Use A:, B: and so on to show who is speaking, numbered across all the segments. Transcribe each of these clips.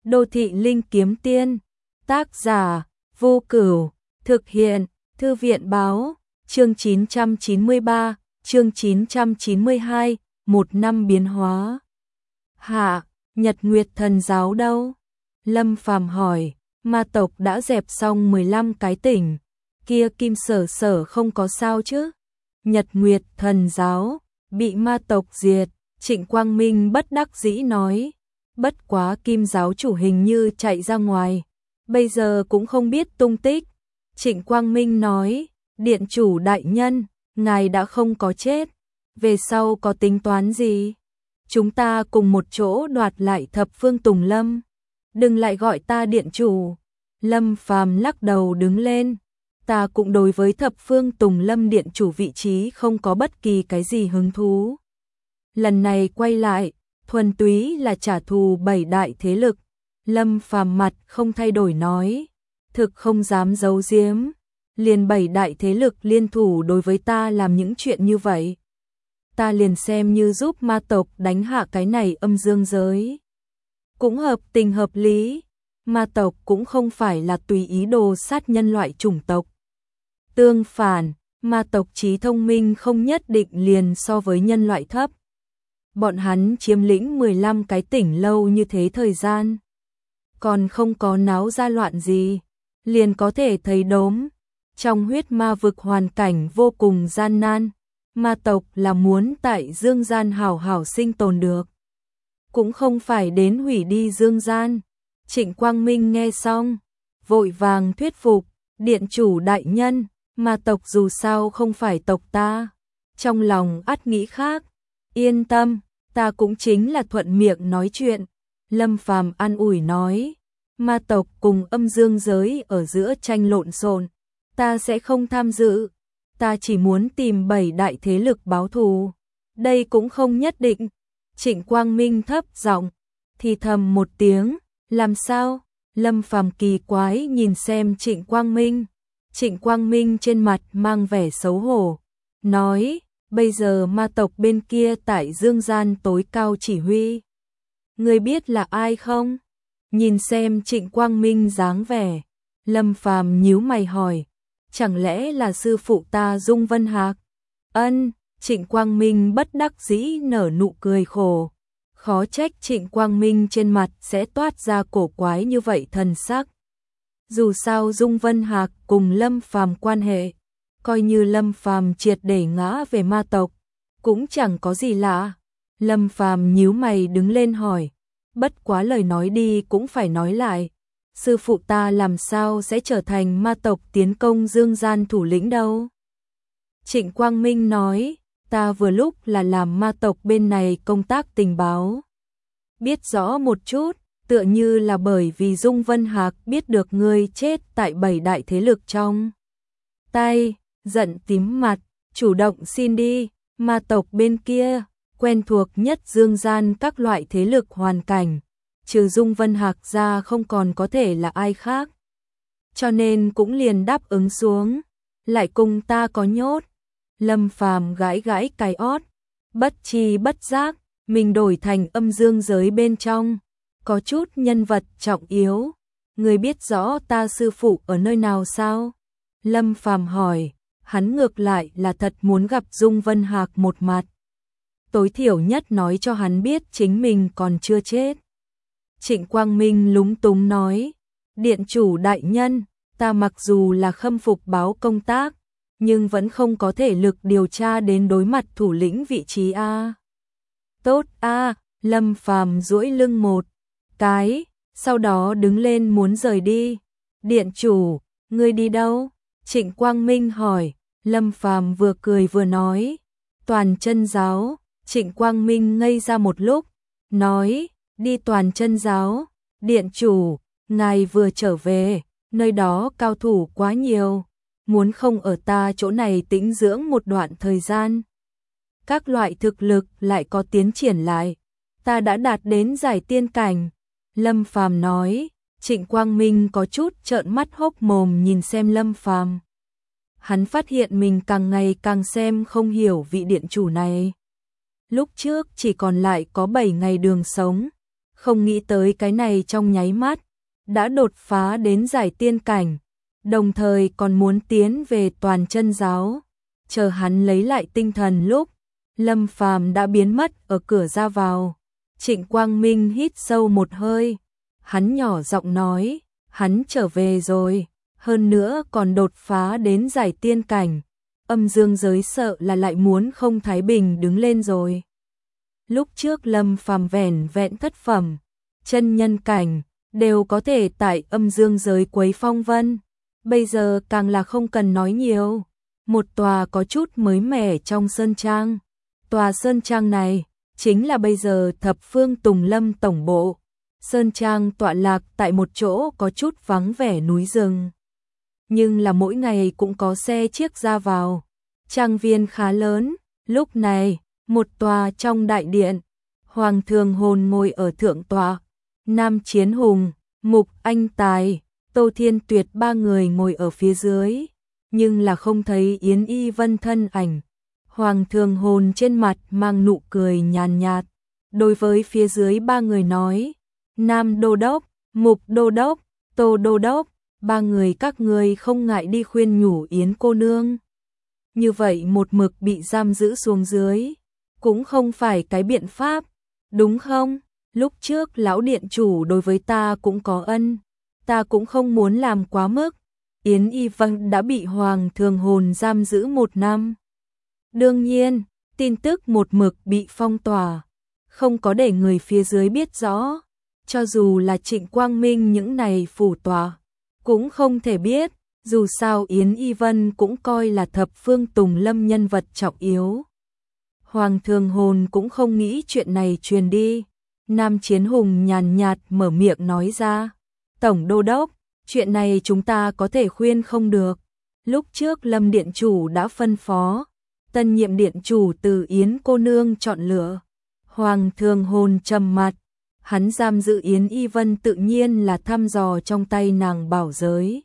A: Đô thị linh kiếm tiên. Tác giả Vô Cửu. Thực hiện Thư viện báo. Chương 993, chương 992, một năm biến hóa. Hạ, Nhật Nguyệt Thần giáo đâu? Lâm Phàm hỏi. Ma tộc đã dẹp xong 15 cái tỉnh. Kia Kim Sở Sở không có sao chứ? Nhật Nguyệt Thần giáo bị ma tộc diệt. Trịnh Quang Minh bất đắc dĩ nói. Bất quá Kim giáo chủ hình như chạy ra ngoài, bây giờ cũng không biết tung tích. Trịnh Quang Minh nói, điện chủ đại nhân, ngài đã không có chết, về sau có tính toán gì? Chúng ta cùng một chỗ đoạt lại Thập Phương Tùng Lâm. Đừng lại gọi ta điện chủ. Lâm Phàm lắc đầu đứng lên. Ta cũng đối với Thập Phương Tùng Lâm điện chủ vị trí không có bất kỳ cái gì hứng thú. Lần này quay lại, thuần túy là trả thù 7 đại thế lực. Lâm Phàm mặt không thay đổi nói, thực không dám giấu giếm, liền 7 đại thế lực liên thủ đối với ta làm những chuyện như vậy. Ta liền xem như giúp ma tộc đánh hạ cái này âm dương giới. Cũng hợp tình hợp lý, ma tộc cũng không phải là tùy ý đồ sát nhân loại chủng tộc. Tương phản, ma tộc trí thông minh không nhất định liền so với nhân loại thấp. Bọn hắn chiếm lĩnh 15 cái tỉnh lâu như thế thời gian, còn không có náo ra loạn gì, liền có thể thấy đốm. Trong huyết ma vực hoàn cảnh vô cùng gian nan, ma tộc là muốn tại dương gian hảo hảo sinh tồn được, cũng không phải đến hủy đi dương gian. Trịnh Quang Minh nghe xong, vội vàng thuyết phục, điện chủ đại nhân, ma tộc dù sao không phải tộc ta. Trong lòng ắt nghĩ khác, yên tâm, ta cũng chính là thuận miệng nói chuyện. Lâm Phàm an ủi nói, ma tộc cùng âm dương giới ở giữa tranh lộn xộn, ta sẽ không tham dự, ta chỉ muốn tìm 7 đại thế lực báo thù. Đây cũng không nhất định. Trịnh Quang Minh thấp giọng thì thầm một tiếng, làm sao? Lâm Phàm kỳ quái nhìn xem Trịnh Quang Minh. Trịnh Quang Minh trên mặt mang vẻ xấu hổ, nói, bây giờ ma tộc bên kia tại dương gian tối cao chỉ huy, ngươi biết là ai không? Nhìn xem Trịnh Quang Minh dáng vẻ, Lâm Phàm nhíu mày hỏi, chẳng lẽ là sư phụ ta Dung Vân Hạc? Ân. Trịnh Quang Minh bất đắc dĩ nở nụ cười khổ, khó trách Trịnh Quang Minh trên mặt sẽ toát ra cổ quái như vậy thần sắc. Dù sao Dung Vân Hạc cùng Lâm Phàm quan hệ, coi như Lâm Phàm triệt để ngã về ma tộc, cũng chẳng có gì lạ. Lâm Phàm nhíu mày đứng lên hỏi, bất quá lời nói đi cũng phải nói lại, sư phụ ta làm sao sẽ trở thành ma tộc tiến công dương gian thủ lĩnh đâu? Trịnh Quang Minh nói, ta vừa lúc là làm ma tộc bên này công tác tình báo, biết rõ một chút, tựa như là bởi vì Dung Vân Hạc biết được ngươi chết tại 7 đại thế lực trong tay, giận tím mặt, chủ động xin đi. Ma tộc bên kia quen thuộc nhất dương gian các loại thế lực hoàn cảnh, trừ Dung Vân Hạc ra không còn có thể là ai khác, cho nên cũng liền đáp ứng xuống, lại cùng ta có nhốt. Lâm Phàm gãi gãi cái ót, bất tri bất giác mình đổi thành âm dương giới bên trong, có chút nhân vật trọng yếu. Người biết rõ ta sư phụ ở nơi nào sao? Lâm Phàm hỏi. Hắn ngược lại là thật muốn gặp Dung Vân Hạc một mặt, tối thiểu nhất nói cho hắn biết chính mình còn chưa chết. Trịnh Quang Minh lúng túng nói, điện chủ đại nhân, ta mặc dù là khâm phục báo công tác, nhưng vẫn không có thể lực điều tra đến đối mặt thủ lĩnh vị trí a. Tốt a. Lâm Phàm duỗi lưng một cái, sau đó đứng lên muốn rời đi. Điện chủ, ngươi đi đâu? Trịnh Quang Minh hỏi. Lâm Phàm vừa cười vừa nói, Toàn Chân giáo. Trịnh Quang Minh ngây ra một lúc, nói, đi Toàn Chân giáo? Điện chủ, ngài vừa trở về, nơi đó cao thủ quá nhiều, muốn không ở ta chỗ này tĩnh dưỡng một đoạn thời gian? Các loại thực lực lại có tiến triển lại, ta đã đạt đến giải tiên cảnh. Lâm Phàm nói. Trịnh Quang Minh có chút trợn mắt hốc mồm nhìn xem Lâm Phàm. Hắn phát hiện mình càng ngày càng xem không hiểu vị điện chủ này. Lúc trước chỉ còn lại có 7 ngày đường sống, không nghĩ tới cái này trong nháy mắt, đã đột phá đến giải tiên cảnh, đồng thời còn muốn tiến về toàn chân giáo. Chờ hắn lấy lại tinh thần lúc, Lâm Phàm đã biến mất ở cửa ra vào. Trịnh Quang Minh hít sâu một hơi, hắn nhỏ giọng nói, hắn trở về rồi, hơn nữa còn đột phá đến giải tiên cảnh. Âm dương giới sợ là lại muốn không thái bình đứng lên rồi. Lúc trước Lâm Phàm vẻn vẹn thất phẩm, chân nhân cảnh, đều có thể tại âm dương giới quấy phong vân. Bây giờ càng là không cần nói nhiều. Một tòa có chút mới mẻ trong sơn trang. Tòa sơn trang này chính là bây giờ Thập Phương Tùng Lâm tổng bộ. Sơn trang tọa lạc tại một chỗ có chút vắng vẻ núi rừng. Nhưng là mỗi ngày cũng có xe chiếc ra vào. Trang viên khá lớn. Lúc này, một tòa trong đại điện, Hoàng Thường Hồn ngồi ở thượng tọa, Nam Chiến Hùng, Mục Anh Tài, Tô Thiên Tuyệt ba người ngồi ở phía dưới, nhưng là không thấy Yến Y Vân thân ảnh. Hoàng Thường Hồn trên mặt mang nụ cười nhàn nhạt, đối với phía dưới ba người nói, Nam Đô Đốc, Mục Đô Đốc, Tô Đô Đốc, ba người các người không ngại đi khuyên nhủ Yến cô nương. Như vậy một mực bị giam giữ xuống dưới, cũng không phải cái biện pháp, đúng không? Lúc trước lão điện chủ đối với ta cũng có ân, ta cũng không muốn làm quá mức. Yến Y Vân đã bị Hoàng Thường Hồn giam giữ 1 năm. Đương nhiên, tin tức một mực bị phong tỏa, không có để người phía dưới biết rõ. Cho dù là Trịnh Quang Minh những này phủ tòa, cũng không thể biết, dù sao Yến Y Vân cũng coi là Thập Phương Tùng Lâm nhân vật trọng yếu. Hoàng Thường Hồn cũng không nghĩ chuyện này truyền đi. Nam Chiến Hùng nhàn nhạt mở miệng nói ra, Tổng Đô Đốc, chuyện này chúng ta có thể khuyên không được. Lúc trước Lâm Điện Chủ đã phân phó, tân nhiệm Điện Chủ từ Yến cô nương chọn lựa. Hoàng Thường Hồn trầm mặt, hắn giam giữ Yến Y Vân tự nhiên là thăm dò trong tay nàng bảo giới.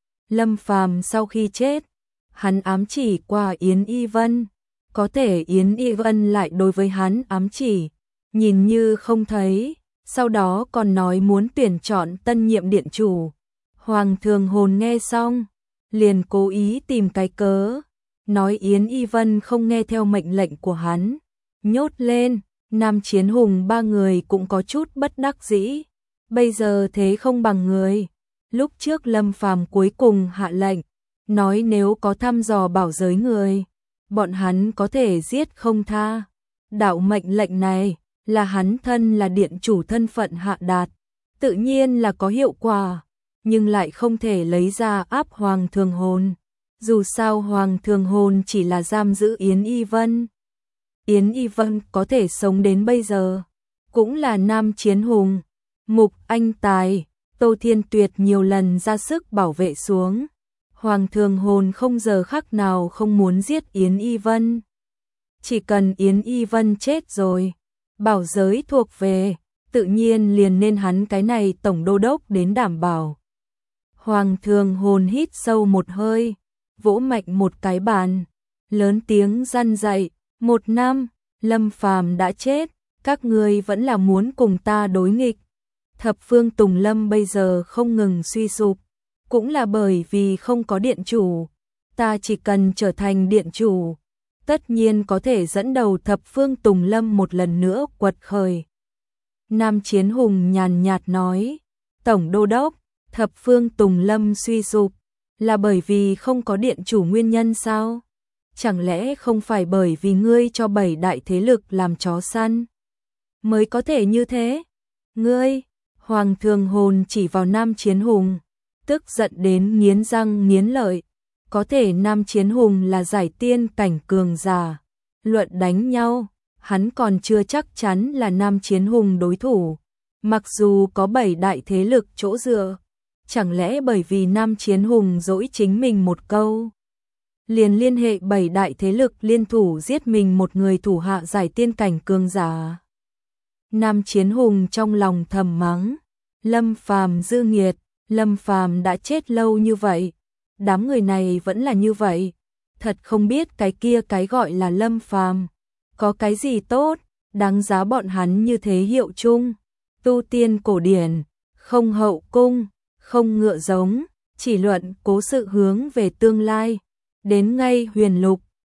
A: Lâm Phàm sau khi chết, hắn ám chỉ qua Yến Y Vân, có thể Yến Y Vân lại đối với hắn ám chỉ, nhìn như không thấy, sau đó còn nói muốn tuyển chọn tân nhiệm điện chủ. Hoàng Thường Hồn nghe xong, liền cố ý tìm cái cớ, nói Yến Y Vân không nghe theo mệnh lệnh của hắn, nhốt lên. Nam Chiến Hùng ba người cũng có chút bất đắc dĩ, bây giờ thế không bằng người. Lúc trước Lâm Phàm cuối cùng hạ lệnh, nói nếu có thăm dò bảo giới người, bọn hắn có thể giết không tha. Đạo mệnh lệnh này là hắn thân là điện chủ thân phận hạ đạt, tự nhiên là có hiệu quả, nhưng lại không thể lấy ra áp Hoàng Thường Hồn. Dù sao Hoàng Thường Hồn chỉ là giam giữ Yến Y Vân. Yến Y Vân có thể sống đến bây giờ, cũng là Nam Chiến Hùng, Mục Anh Tài, Tô Thiên Tuyệt nhiều lần ra sức bảo vệ xuống. Hoàng Thường Hồn không giờ khắc nào không muốn giết Yến Y Vân. Chỉ cần Yến Y Vân chết rồi, bảo giới thuộc về, tự nhiên liền nên hắn cái này tổng đô đốc đến đảm bảo. Hoàng Thường Hồn hít sâu một hơi, vỗ mạnh một cái bàn, lớn tiếng răn dạy, 1 năm, Lâm Phàm đã chết, các ngươi vẫn là muốn cùng ta đối nghịch. Thập Phương Tùng Lâm bây giờ không ngừng suy sụp, cũng là bởi vì không có điện chủ. Ta chỉ cần trở thành điện chủ, tất nhiên có thể dẫn đầu Thập Phương Tùng Lâm một lần nữa quật khởi. Nam Chiến Hùng nhàn nhạt nói, Tổng Đô Đốc, Thập Phương Tùng Lâm suy sụp, là bởi vì không có điện chủ nguyên nhân sao? Chẳng lẽ không phải bởi vì ngươi cho 7 đại thế lực làm chó săn mới có thể như thế? Ngươi, Hoàng Thường Hồn chỉ vào Nam Chiến Hùng, tức giận đến nghiến răng nghiến lợi. Có thể Nam Chiến Hùng là giải tiên cảnh cường giả, luận đánh nhau, hắn còn chưa chắc chắn là Nam Chiến Hùng đối thủ. Mặc dù có 7 đại thế lực chỗ dựa, chẳng lẽ bởi vì Nam Chiến Hùng dỗi chính mình một câu, liền liên hệ 7 đại thế lực liên thủ giết mình một người thủ hạ giải tiên cảnh cường giả? Nam Chiến Hùng trong lòng thầm mắng, Lâm Phàm dư nghiệt, Lâm Phàm đã chết lâu như vậy, đám người này vẫn là như vậy, thật không biết cái kia cái gọi là Lâm Phàm có cái gì tốt, đáng giá bọn hắn như thế hiệu chung. tu tiên cổ điển, không hậu cung, không ngựa giống, chỉ luận cố sự hướng về tương lai. Đến ngay huyền lục,